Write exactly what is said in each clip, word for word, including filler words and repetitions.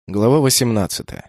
Глава восемнадцатая.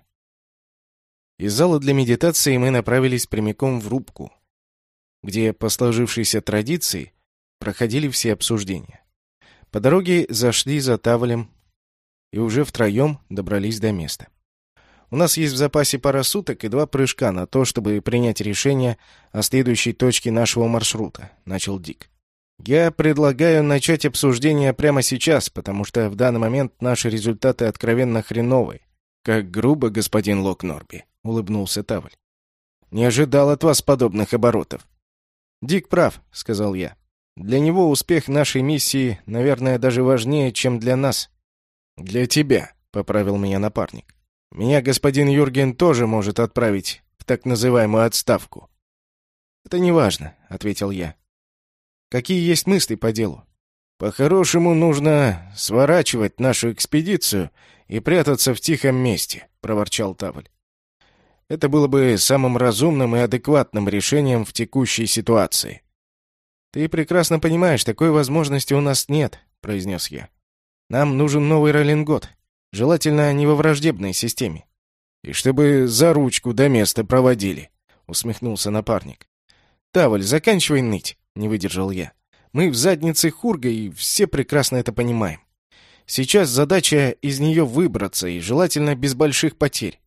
Из зала для медитации мы направились прямиком в рубку, где, по сложившейся традиции, проходили все обсуждения. По дороге зашли за Тавалем и уже втроем добрались до места. У нас есть в запасе пара суток и два прыжка на то, чтобы принять решение о следующей точке нашего маршрута, начал Дик. Я предлагаю начать обсуждение прямо сейчас, потому что в данный момент наши результаты откровенно хреновые. Как грубо, господин Лок Норби, улыбнулся Таваль. Не ожидал от вас подобных оборотов. Дик прав, сказал я. Для него успех нашей миссии, наверное, даже важнее, чем для нас. Для тебя, поправил меня напарник. Меня господин Юрген тоже может отправить в так называемую отставку. Это не важно, ответил я. Какие есть мысли по делу? По-хорошему нужно сворачивать нашу экспедицию и прятаться в тихом месте, проворчал Таваль. Это было бы самым разумным и адекватным решением в текущей ситуации. Ты прекрасно понимаешь, такой возможности у нас нет, произнес я. Нам нужен новый роллингот, желательно не во враждебной системе. И чтобы за ручку до места проводили, усмехнулся напарник. Таваль, заканчивай ныть. Не выдержал я. Мы в заднице Хурга, и все прекрасно это понимаем. Сейчас задача из нее выбраться, и желательно без больших потерь.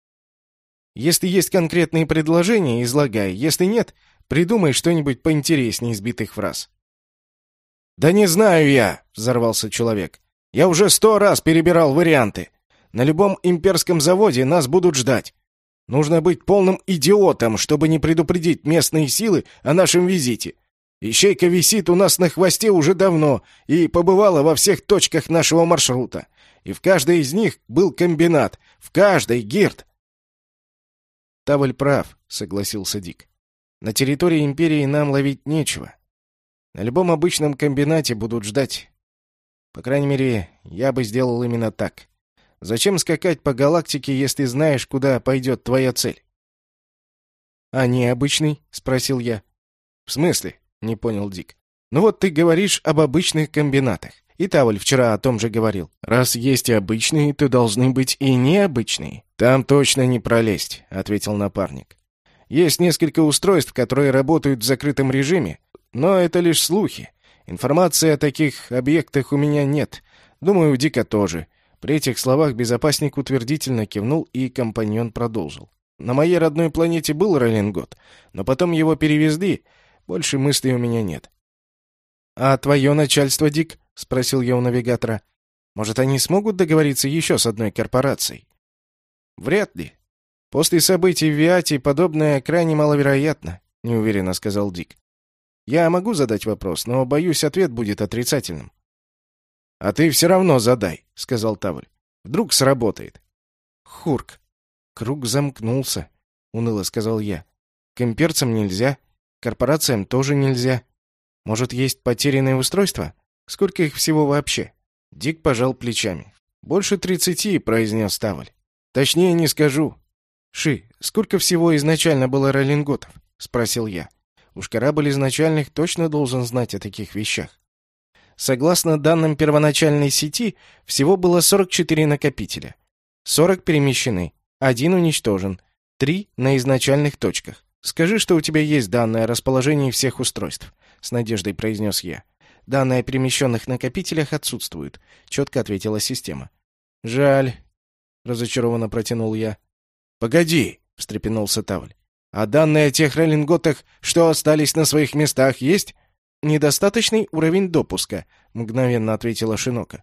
Если есть конкретные предложения, излагай. Если нет, придумай что-нибудь поинтереснее избитых фраз. «Да не знаю я!» — взорвался человек. «Я уже сто раз перебирал варианты. На любом имперском заводе нас будут ждать. Нужно быть полным идиотом, чтобы не предупредить местные силы о нашем визите. Ищейка висит у нас на хвосте уже давно и побывала во всех точках нашего маршрута. И в каждой из них был комбинат. В каждой, Гирд!» «Таваль прав», — согласился Дик. «На территории Империи нам ловить нечего. На любом обычном комбинате будут ждать. По крайней мере, я бы сделал именно так. Зачем скакать по галактике, если знаешь, куда пойдет твоя цель?» «А необычный?» — спросил я. «В смысле?» — не понял Дик. «Ну вот ты говоришь об обычных комбинатах. И Таваль вчера о том же говорил. Раз есть и обычные, то должны быть и необычные». «Там точно не пролезть», — ответил напарник. «Есть несколько устройств, которые работают в закрытом режиме, но это лишь слухи. Информации о таких объектах у меня нет. Думаю, у Дика тоже». При этих словах безопасник утвердительно кивнул, и компаньон продолжил. «На моей родной планете был роллингот, но потом его перевезли. Больше мыслей у меня нет». «А твое начальство, Дик?» — спросил я у навигатора. «Может, они смогут договориться еще с одной корпорацией?» «Вряд ли. После событий в Виате подобное крайне маловероятно», — неуверенно сказал Дик. «Я могу задать вопрос, но, боюсь, ответ будет отрицательным». «А ты все равно задай», — сказал Таваль. «Вдруг сработает». «Хурк, круг замкнулся», — уныло сказал я. «К имперцам нельзя, корпорациям тоже нельзя. Может, есть потерянные устройства? Сколько их всего вообще?» Дик пожал плечами. «Больше тридцати», — произнес Таваль. «Точнее не скажу». «Ши, сколько всего изначально было роллинготов?» — спросил я. Уж корабль изначальных точно должен знать о таких вещах. Согласно данным первоначальной сети, всего было сорок четыре накопителя. сорок перемещены, один уничтожен, три на изначальных точках. «Скажи, что у тебя есть данные о расположении всех устройств», — с надеждой произнес я. «Данные о перемещенных накопителях отсутствуют», — четко ответила система. «Жаль», — разочарованно протянул я. «Погоди», — встрепенулся Таваль. «А данные о тех роллинготах, что остались на своих местах, есть?» «Недостаточный уровень допуска», — мгновенно ответила Шинока.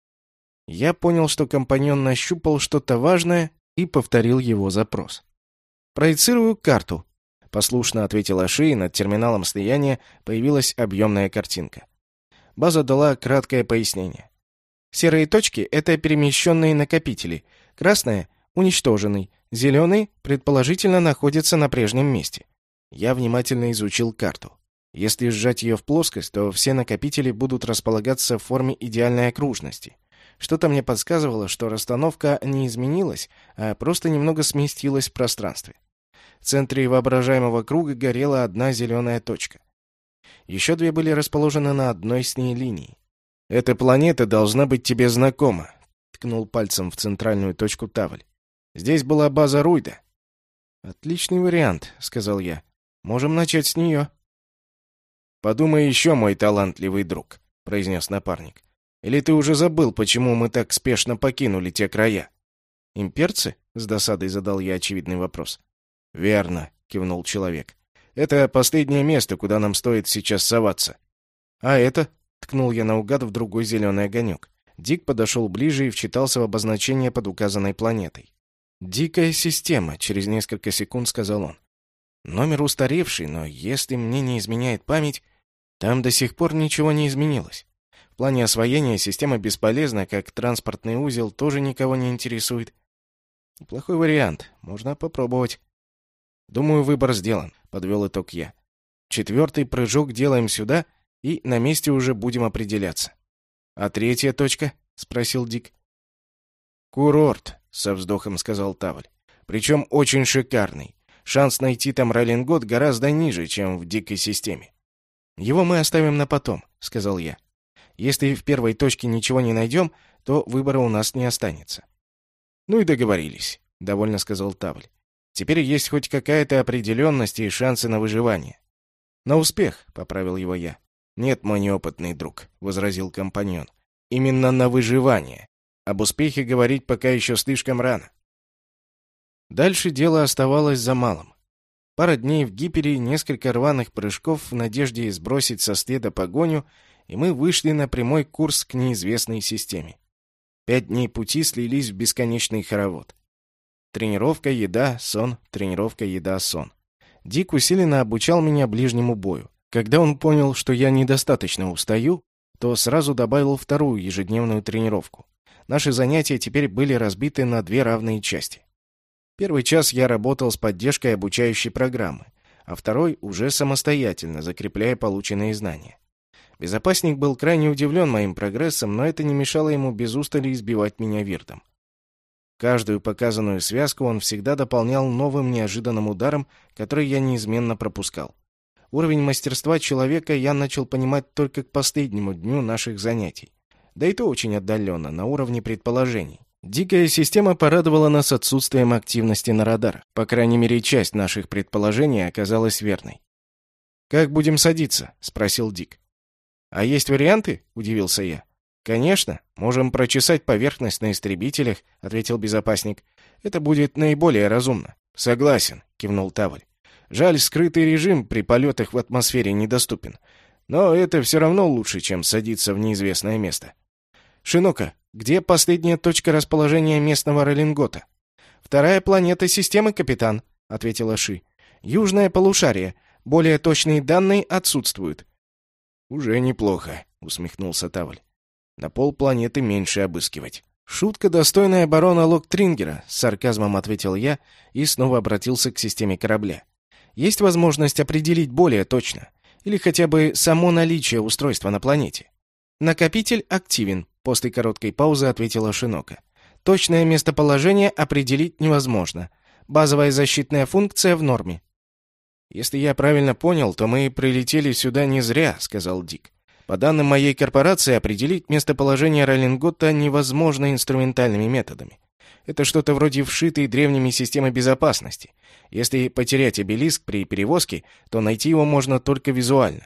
Я понял, что компаньон нащупал что-то важное, и повторил его запрос. «Проецирую карту», — послушно ответила Ши, и над терминалом слияния появилась объемная картинка. База дала краткое пояснение. Серые точки — это перемещенные накопители, красная — уничтоженный, зеленый, предположительно, находится на прежнем месте. Я внимательно изучил карту. Если сжать ее в плоскость, то все накопители будут располагаться в форме идеальной окружности. Что-то мне подсказывало, что расстановка не изменилась, а просто немного сместилась в пространстве. В центре воображаемого круга горела одна зеленая точка. Еще две были расположены на одной с ней линии. «Эта планета должна быть тебе знакома. — ткнул пальцем в центральную точку Тавль. «Здесь была база Руйда». «Отличный вариант», — сказал я. «Можем начать с нее». «Подумай еще, мой талантливый друг», — произнес напарник. «Или ты уже забыл, почему мы так спешно покинули те края?» «Имперцы?» — с досадой задал я очевидный вопрос. «Верно», — кивнул человек. «Это последнее место, куда нам стоит сейчас соваться». «А это?» — ткнул я наугад в другой зеленый огонек. Дик подошел ближе и вчитался в обозначение под указанной планетой. «Дикая система», — через несколько секунд сказал он. «Номер устаревший, но если мне не изменяет память, там до сих пор ничего не изменилось. В плане освоения система бесполезна, как транспортный узел тоже никого не интересует. Неплохой вариант, можно попробовать». «Думаю, выбор сделан», — подвел итог я. «Четвертый прыжок делаем сюда, и на месте уже будем определяться». «А третья точка?» — спросил Дик. «Курорт», — со вздохом сказал Тавль. «Причем очень шикарный. Шанс найти там Роллингот гораздо ниже, чем в дикой системе». «Его мы оставим на потом», — сказал я. «Если в первой точке ничего не найдем, то выбора у нас не останется». «Ну и договорились», — довольно сказал Тавль. «Теперь есть хоть какая-то определенность и шансы на выживание». «На успех», — поправил его я. «Нет, мой неопытный друг», — возразил компаньон. «Именно на выживание. Об успехе говорить пока еще слишком рано». Дальше дело оставалось за малым. Пара дней в гипере, несколько рваных прыжков в надежде сбросить со следа погоню, и мы вышли на прямой курс к неизвестной системе. Пять дней пути слились в бесконечный хоровод. Тренировка, еда, сон, тренировка, еда, сон. Дик усиленно обучал меня ближнему бою. Когда он понял, что я недостаточно устаю, то сразу добавил вторую ежедневную тренировку. Наши занятия теперь были разбиты на две равные части. Первый час я работал с поддержкой обучающей программы, а второй уже самостоятельно, закрепляя полученные знания. Безопасник был крайне удивлен моим прогрессом, но это не мешало ему без устали избивать меня виртом. Каждую показанную связку он всегда дополнял новым неожиданным ударом, который я неизменно пропускал. Уровень мастерства человека я начал понимать только к последнему дню наших занятий. Да и то очень отдаленно, на уровне предположений. Дикая система порадовала нас отсутствием активности на радарах. По крайней мере, часть наших предположений оказалась верной. «Как будем садиться?» — спросил Дик. «А есть варианты?» — удивился я. «Конечно, можем прочесать поверхность на истребителях», — ответил безопасник. «Это будет наиболее разумно». «Согласен», — кивнул Тавль. «Жаль, скрытый режим при полетах в атмосфере недоступен. Но это все равно лучше, чем садиться в неизвестное место». «Шинока, где последняя точка расположения местного Роллингота?» «Вторая планета системы, капитан», — ответила Ши. «Южное полушарие. Более точные данные отсутствуют». «Уже неплохо», — усмехнулся Тавль. «На полпланеты меньше обыскивать». «Шутка, достойная барона Локтрингера», — с сарказмом ответил я и снова обратился к системе корабля. «Есть возможность определить более точно? Или хотя бы само наличие устройства на планете?» «Накопитель активен», — после короткой паузы ответила Шинока. «Точное местоположение определить невозможно. Базовая защитная функция в норме». «Если я правильно понял, то мы прилетели сюда не зря», — сказал Дик. «По данным моей корпорации, определить местоположение Роллингота невозможно инструментальными методами. Это что-то вроде вшитой древними системы безопасности. Если потерять обелиск при перевозке, то найти его можно только визуально».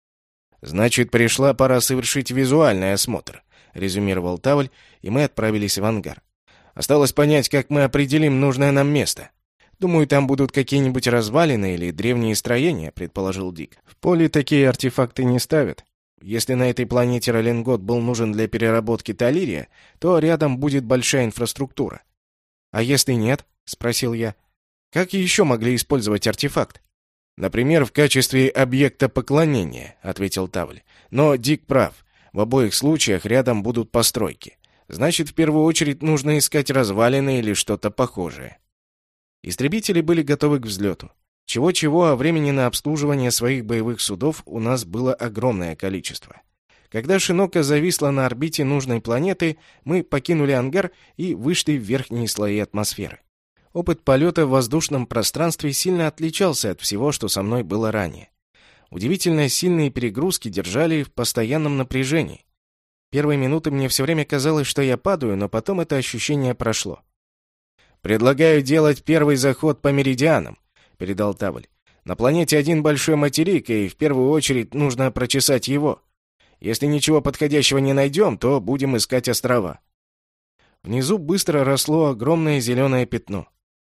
«Значит, пришла пора совершить визуальный осмотр», — резюмировал Тавль, и мы отправились в ангар. «Осталось понять, как мы определим нужное нам место. Думаю, там будут какие-нибудь развалины или древние строения», — предположил Дик. «В поле такие артефакты не ставят. Если на этой планете Роллингот был нужен для переработки таллирия, то рядом будет большая инфраструктура». «А если нет?» — спросил я. «Как еще могли использовать артефакт?» «Например, в качестве объекта поклонения», — ответил Тавль. «Но Дик прав. В обоих случаях рядом будут постройки. Значит, в первую очередь нужно искать развалины или что-то похожее». Истребители были готовы к взлету. Чего-чего, а времени на обслуживание своих боевых судов у нас было огромное количество. Когда Шинока зависла на орбите нужной планеты, мы покинули ангар и вышли в верхние слои атмосферы. Опыт полета в воздушном пространстве сильно отличался от всего, что со мной было ранее. Удивительно сильные перегрузки держали в постоянном напряжении. Первые минуты мне все время казалось, что я падаю, но потом это ощущение прошло. «Предлагаю делать первый заход по меридианам», — передал Тавль. «На планете один большой материк, и в первую очередь нужно прочесать его. Если ничего подходящего не найдем, то будем искать острова». Внизу быстро росло огромное зеленое пятно.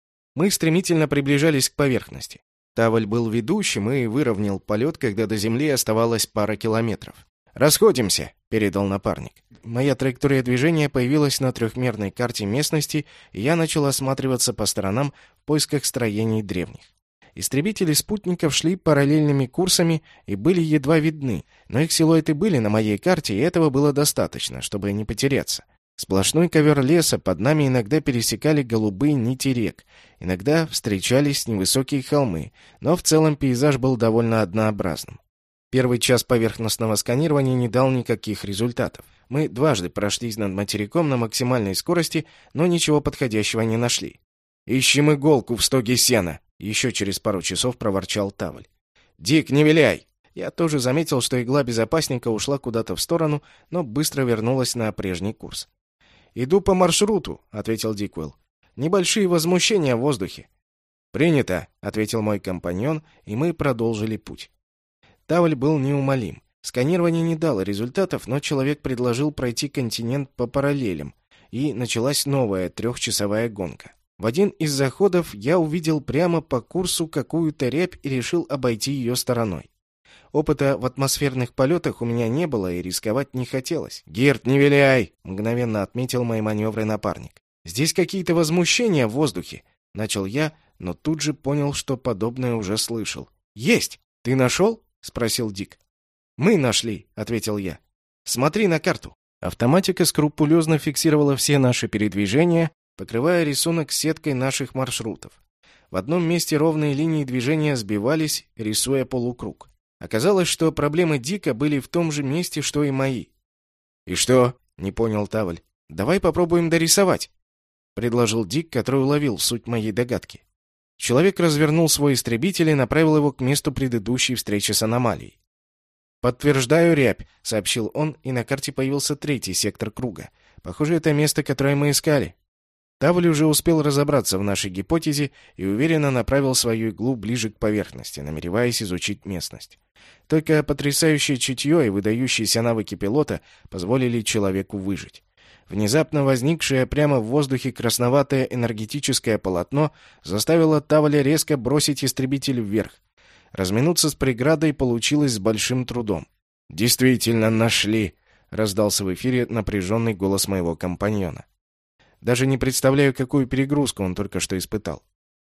Мы стремительно приближались к поверхности. Тавль был ведущим и выровнял полет, когда до земли оставалось пара километров. «Расходимся», — передал напарник. Моя траектория движения появилась на трехмерной карте местности, и я начал осматриваться по сторонам в поисках строений древних. Истребители спутников шли параллельными курсами и были едва видны, но их силуэты были на моей карте, и этого было достаточно, чтобы не потеряться. Сплошной ковер леса, под нами иногда пересекали голубые нити рек, иногда встречались невысокие холмы, но в целом пейзаж был довольно однообразным. Первый час поверхностного сканирования не дал никаких результатов. Мы дважды прошлись над материком на максимальной скорости, но ничего подходящего не нашли. «Ищем иголку в стоге сена», — еще через пару часов проворчал Тавль. «Дик, не виляй!» Я тоже заметил, что игла безопасника ушла куда-то в сторону, но быстро вернулась на прежний курс. «Иду по маршруту», — ответил Дикуэлл. «Небольшие возмущения в воздухе». «Принято», — ответил мой компаньон, и мы продолжили путь. Тавль был неумолим. Сканирование не дало результатов, но человек предложил пройти континент по параллелям, и началась новая трехчасовая гонка. В один из заходов я увидел прямо по курсу какую-то рябь и решил обойти ее стороной. Опыта в атмосферных полетах у меня не было, и рисковать не хотелось. «Герт, не виляй!» — мгновенно отметил мои маневры напарник. «Здесь какие-то возмущения в воздухе», — начал я, но тут же понял, что подобное уже слышал. «Есть! Ты нашел?» — спросил Дик. «Мы нашли», — ответил я. «Смотри на карту». Автоматика скрупулезно фиксировала все наши передвижения, покрывая рисунок сеткой наших маршрутов. В одном месте ровные линии движения сбивались, рисуя полукруг. Оказалось, что проблемы Дика были в том же месте, что и мои. «И что?» — не понял Тавль. «Давай попробуем дорисовать», — предложил Дик, который уловил суть моей догадки. Человек развернул свой истребитель и направил его к месту предыдущей встречи с аномалией. «Подтверждаю рябь», — сообщил он, и на карте появился третий сектор круга. «Похоже, это место, которое мы искали». Тавль уже успел разобраться в нашей гипотезе и уверенно направил свою иглу ближе к поверхности, намереваясь изучить местность. Только потрясающее чутье и выдающиеся навыки пилота позволили человеку выжить. Внезапно возникшее прямо в воздухе красноватое энергетическое полотно заставило Тавля резко бросить истребитель вверх. Разминуться с преградой получилось с большим трудом. «Действительно нашли!» — раздался в эфире напряженный голос моего компаньона. Даже не представляю, какую перегрузку он только что испытал.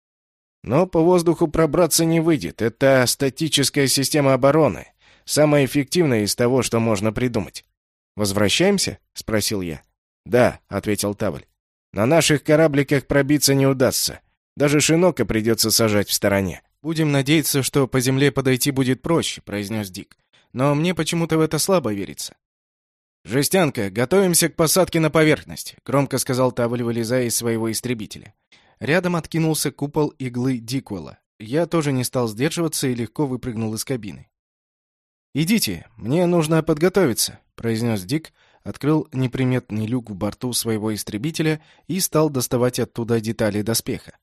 «Но по воздуху пробраться не выйдет. Это статическая система обороны. Самая эффективная из того, что можно придумать». «Возвращаемся?» — спросил я. «Да», — ответил Тавль. «На наших корабликах пробиться не удастся. Даже шинока придется сажать в стороне». «Будем надеяться, что по земле подойти будет проще», — произнес Дик. «Но мне почему-то в это слабо верится». «Жестянка, готовимся к посадке на поверхность», — громко сказал Тавль, вылезая из своего истребителя. Рядом откинулся купол иглы Дикуэлла. Я тоже не стал сдерживаться и легко выпрыгнул из кабины. «Идите, мне нужно подготовиться», — произнес Дик, открыл неприметный люк в борту своего истребителя и стал доставать оттуда детали доспеха.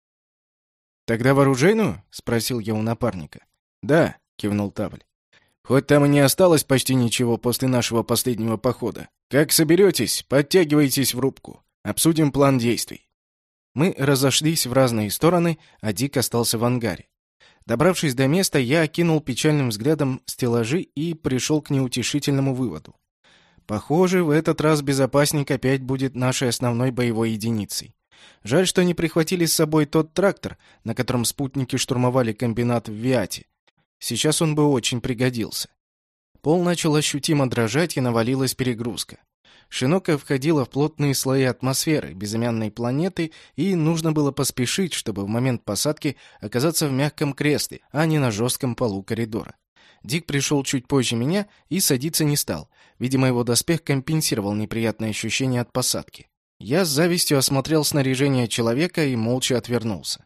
«Тогда в оружейную?» — спросил я у напарника. «Да», — кивнул Тавль. «Хоть там и не осталось почти ничего после нашего последнего похода. Как соберетесь, подтягивайтесь в рубку. Обсудим план действий». Мы разошлись в разные стороны, а Дик остался в ангаре. Добравшись до места, я окинул печальным взглядом стеллажи и пришел к неутешительному выводу. Похоже, в этот раз безопасник опять будет нашей основной боевой единицей. Жаль, что не прихватили с собой тот трактор, на котором спутники штурмовали комбинат в Виате. Сейчас он бы очень пригодился. Пол начал ощутимо дрожать, и навалилась перегрузка. Шинока входила в плотные слои атмосферы безымянной планеты, и нужно было поспешить, чтобы в момент посадки оказаться в мягком кресле, а не на жестком полу коридора. Дик пришел чуть позже меня и садиться не стал. Видимо, его доспех компенсировал неприятное ощущение от посадки. Я с завистью осмотрел снаряжение человека и молча отвернулся.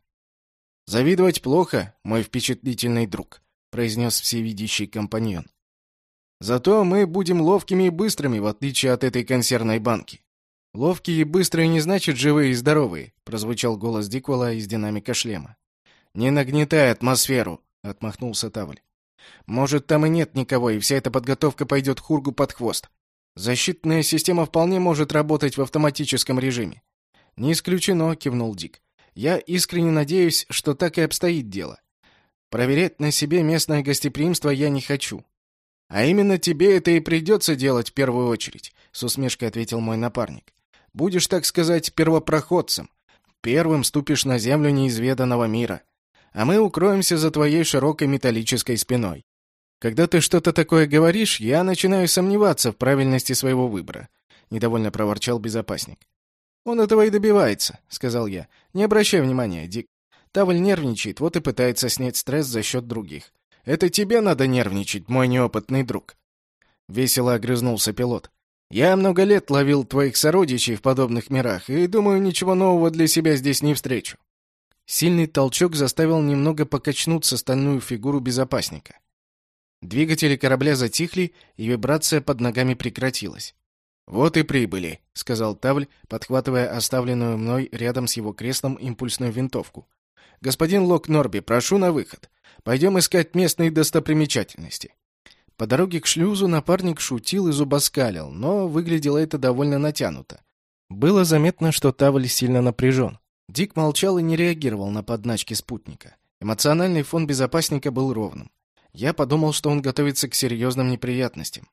«Завидовать плохо, мой впечатлительный друг», — произнес всевидящий компаньон. Зато мы будем ловкими и быстрыми, в отличие от этой консервной банки. Ловкие и быстрые не значит живые и здоровые, прозвучал голос Диквелла из динамика шлема. Не нагнетай атмосферу, отмахнулся Тавль. Может, там и нет никого, и вся эта подготовка пойдет Хургу под хвост. Защитная система вполне может работать в автоматическом режиме. Не исключено, кивнул Дик. Я искренне надеюсь, что так и обстоит дело. Проверять на себе местное гостеприимство я не хочу. А именно тебе это и придется делать в первую очередь, с усмешкой ответил мой напарник. Будешь, так сказать, первопроходцем. Первым ступишь на землю неизведанного мира. А мы укроемся за твоей широкой металлической спиной. Когда ты что-то такое говоришь, я начинаю сомневаться в правильности своего выбора, недовольно проворчал безопасник. Он этого и добивается, сказал я. Не обращай внимания, Дик. Тавль нервничает, вот и пытается снять стресс за счет других. Это тебе надо нервничать, мой неопытный друг. Весело огрызнулся пилот. Я много лет ловил твоих сородичей в подобных мирах и, думаю, ничего нового для себя здесь не встречу. Сильный толчок заставил немного покачнуться стальную фигуру безопасника. Двигатели корабля затихли, и вибрация под ногами прекратилась. «Вот и прибыли», — сказал Тавль, подхватывая оставленную мной рядом с его креслом импульсную винтовку. «Господин Лок Норби, прошу на выход. Пойдем искать местные достопримечательности». По дороге к шлюзу напарник шутил и зубоскалил, но выглядело это довольно натянуто. Было заметно, что Тавль сильно напряжен. Дик молчал и не реагировал на подначки спутника. Эмоциональный фон безопасника был ровным. Я подумал, что он готовится к серьезным неприятностям.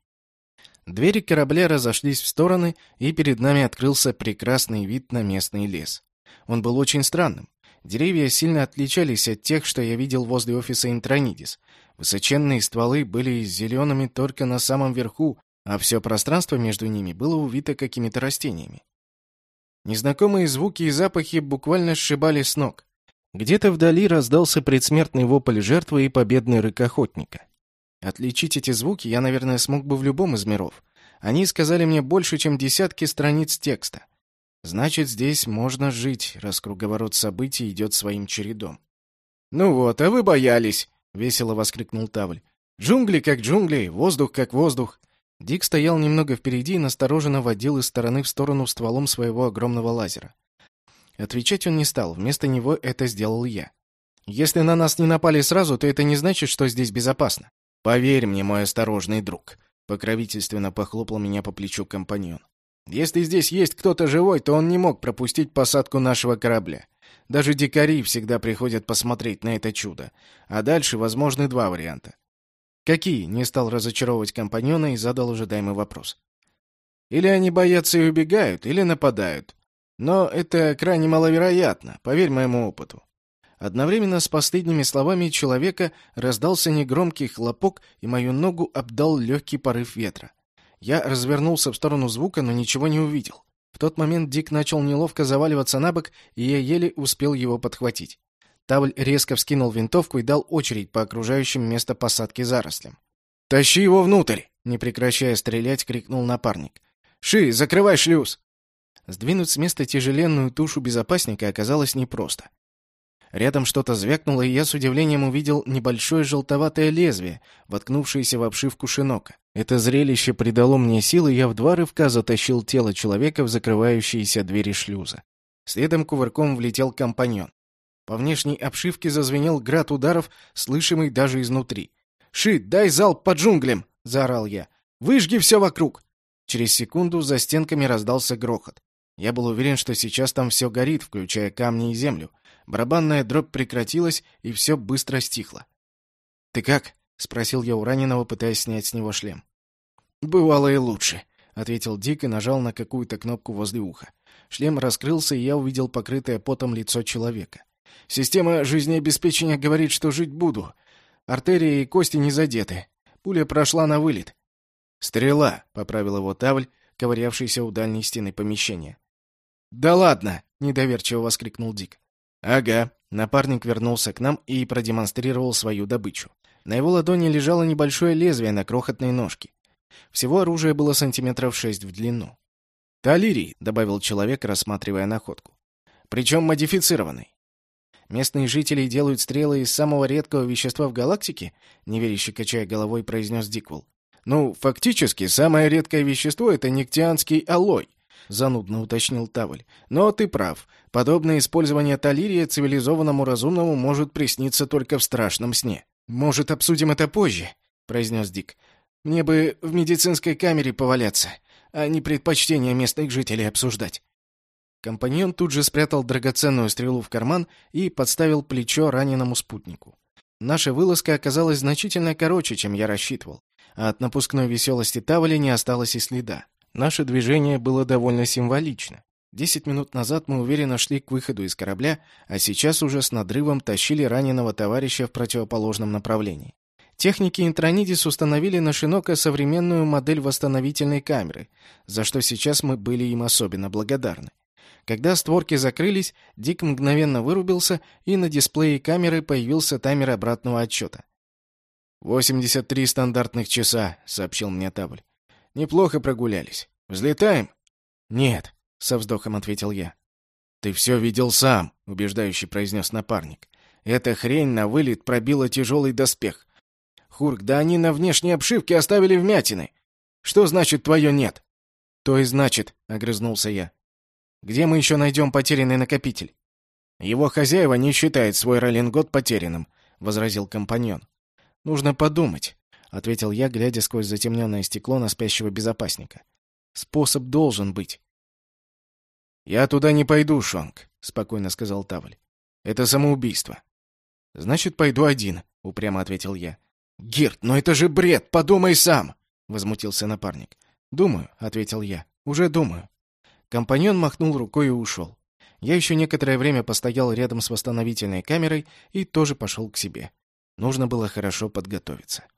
Двери корабля разошлись в стороны, и перед нами открылся прекрасный вид на местный лес. Он был очень странным. Деревья сильно отличались от тех, что я видел возле офиса Интронидис. Высоченные стволы были зелеными только на самом верху, а все пространство между ними было увито какими-то растениями. Незнакомые звуки и запахи буквально сшибали с ног. Где-то вдали раздался предсмертный вопль жертвы и победный рык охотника. Отличить эти звуки я, наверное, смог бы в любом из миров. Они сказали мне больше, чем десятки страниц текста. Значит, здесь можно жить, раз круговорот событий идет своим чередом. «Ну вот, а вы боялись!» — весело воскликнул Тавль. «Джунгли как джунгли, воздух как воздух!» Дик стоял немного впереди и настороженно водил из стороны в сторону стволом своего огромного лазера. Отвечать он не стал, вместо него это сделал я. «Если на нас не напали сразу, то это не значит, что здесь безопасно. Поверь мне, мой осторожный друг», — покровительственно похлопал меня по плечу компаньон. «Если здесь есть кто-то живой, то он не мог пропустить посадку нашего корабля. Даже дикари всегда приходят посмотреть на это чудо. А дальше возможны два варианта». «Какие?» — не стал разочаровывать компаньона и задал ожидаемый вопрос. «Или они боятся и убегают, или нападают. Но это крайне маловероятно, поверь моему опыту». Одновременно с последними словами человека раздался негромкий хлопок, и мою ногу обдал легкий порыв ветра. Я развернулся в сторону звука, но ничего не увидел. В тот момент Дик начал неловко заваливаться на бок, и я еле успел его подхватить. Тавль резко вскинул винтовку и дал очередь по окружающим место посадки зарослям. «Тащи его внутрь!» — не прекращая стрелять, крикнул напарник. «Ши, закрывай шлюз!» Сдвинуть с места тяжеленную тушу безопасника оказалось непросто. Рядом что-то звякнуло, и я с удивлением увидел небольшое желтоватое лезвие, воткнувшееся в обшивку шинока. Это зрелище придало мне силы, и я в два рывка затащил тело человека в закрывающиеся двери шлюза. Следом кувырком влетел компаньон. По внешней обшивке зазвенел град ударов, слышимый даже изнутри. «Ши, дай залп по джунглям!» — заорал я. «Выжги все вокруг!» Через секунду за стенками раздался грохот. Я был уверен, что сейчас там все горит, включая камни и землю. Барабанная дробь прекратилась, и все быстро стихло. «Ты как?» — спросил я у раненого, пытаясь снять с него шлем. «Бывало и лучше», — ответил Дик и нажал на какую-то кнопку возле уха. Шлем раскрылся, и я увидел покрытое потом лицо человека. «Система жизнеобеспечения говорит, что жить буду. Артерии и кости не задеты. Пуля прошла на вылет». «Стрела», — поправил его Тавль, ковырявшийся у дальней стены помещения. «Да ладно!» — недоверчиво воскликнул Дик. «Ага». Напарник вернулся к нам и продемонстрировал свою добычу. На его ладони лежало небольшое лезвие на крохотной ножке. Всего оружие было сантиметров шесть в длину. «Талирий», — добавил человек, рассматривая находку. «Причем модифицированный». «Местные жители делают стрелы из самого редкого вещества в галактике?» — неверяще качая головой, произнес Диквелл. «Ну, фактически, самое редкое вещество — это нектианский алой», — занудно уточнил Тавль. «Но ты прав. Подобное использование талирия цивилизованному разумному может присниться только в страшном сне». «Может, обсудим это позже?» — произнес Дик. «Мне бы в медицинской камере поваляться, а не предпочтения местных жителей обсуждать». Компаньон тут же спрятал драгоценную стрелу в карман и подставил плечо раненому спутнику. Наша вылазка оказалась значительно короче, чем я рассчитывал, а от напускной веселости Таволя не осталось и следа. Наше движение было довольно символично. Десять минут назад мы уверенно шли к выходу из корабля, а сейчас уже с надрывом тащили раненого товарища в противоположном направлении. Техники Интронидис установили на Шинока современную модель восстановительной камеры, за что сейчас мы были им особенно благодарны. Когда створки закрылись, Дик мгновенно вырубился, и на дисплее камеры появился таймер обратного отсчета. «восемьдесят три стандартных часа», — сообщил мне Тавль. «Неплохо прогулялись. Взлетаем?» «Нет», — со вздохом ответил я. «Ты все видел сам», — убеждающе произнес напарник. «Эта хрень на вылет пробила тяжелый доспех. Хурк, да они на внешней обшивке оставили вмятины. Что значит твое нет?» «То и значит», — огрызнулся я. «Где мы еще найдем потерянный накопитель?» «Его хозяева не считают свой роллингот потерянным», — возразил компаньон. «Нужно подумать», — ответил я, глядя сквозь затемненное стекло на спящего безопасника. «Способ должен быть». «Я туда не пойду, Шонг», — спокойно сказал Тавль. «Это самоубийство». «Значит, пойду один», — упрямо ответил я. «Гирт, но это же бред! Подумай сам!» — возмутился напарник. «Думаю», — ответил я. «Уже думаю». Компаньон махнул рукой и ушел. Я еще некоторое время постоял рядом с восстановительной камерой и тоже пошел к себе. Нужно было хорошо подготовиться.